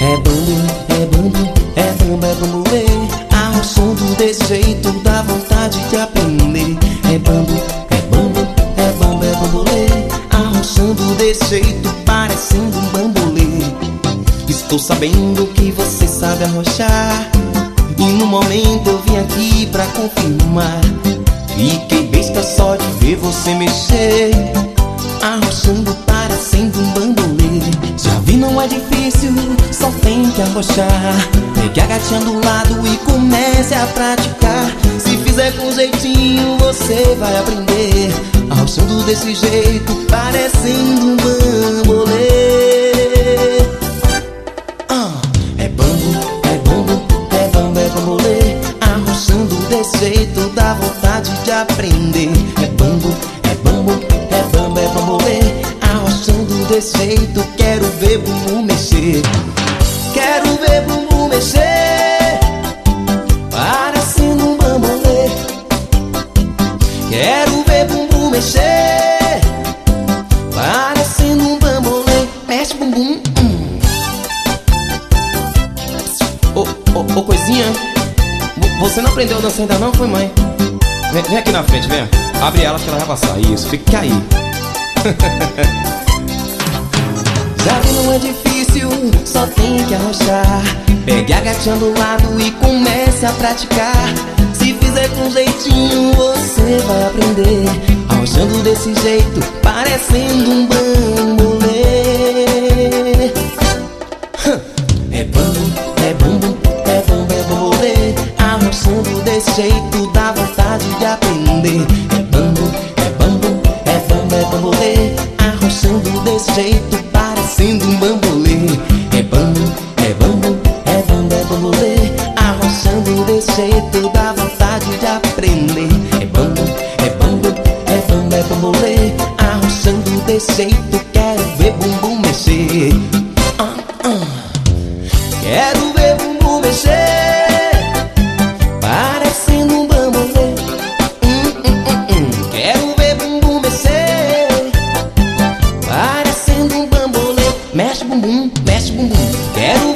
é bambolê. Arrochando desse jeito dá vontade de aprender. É bambolê. Arrochando desse jeito parecendo um bambolê. Estou sabendo que você sabe arrochar, e no momento eu vim aqui pra confirmar. Fiquei besta só de ver você mexer, arrochando parecendo um bambolê. Já vi, não é difícil, só tem que arrochar. Pegue a gatinha do lado e comece a praticar. Se fizer com jeitinho você vai aprender, arrochando desse jeito parecendo um bambolê. É bambolê. Arrochando desse jeito dá vontade de aprender. É bambolê. Arrochando desse jeito quero ver bumbum mexer. Quero ver bumbum mexer parecendo um bambolê. Quero ver bumbum mexer parecendo um bambolê. Mexe bumbum. Ô coisinha, você não aprendeu a dançar ainda não, foi, mãe? Vem aqui na frente, vem. Abre ela que ela vai passar. Isso, fica aí. Já vi, não é difícil, só tem que arrochar. Pegue a gatinha do lado e comece a praticar. Se fizer com jeitinho você vai aprender, arrochando desse jeito parecendo um bambolê. É bambolê. Arrochando desse jeito dá vontade de aprender. É bambolê. Arrochando desse jeito parecendo um bambolê. É bambolê. Arrochando desse jeito dá vontade de aprender. É bambolê. Arrochando desse jeito quero ver bumbum mexer. Quero ver bumbum mexer parecendo um bambolê. Quero ver bumbum mexer parecendo um bambolê. Mexe bumbum, mexe bumbum. Quero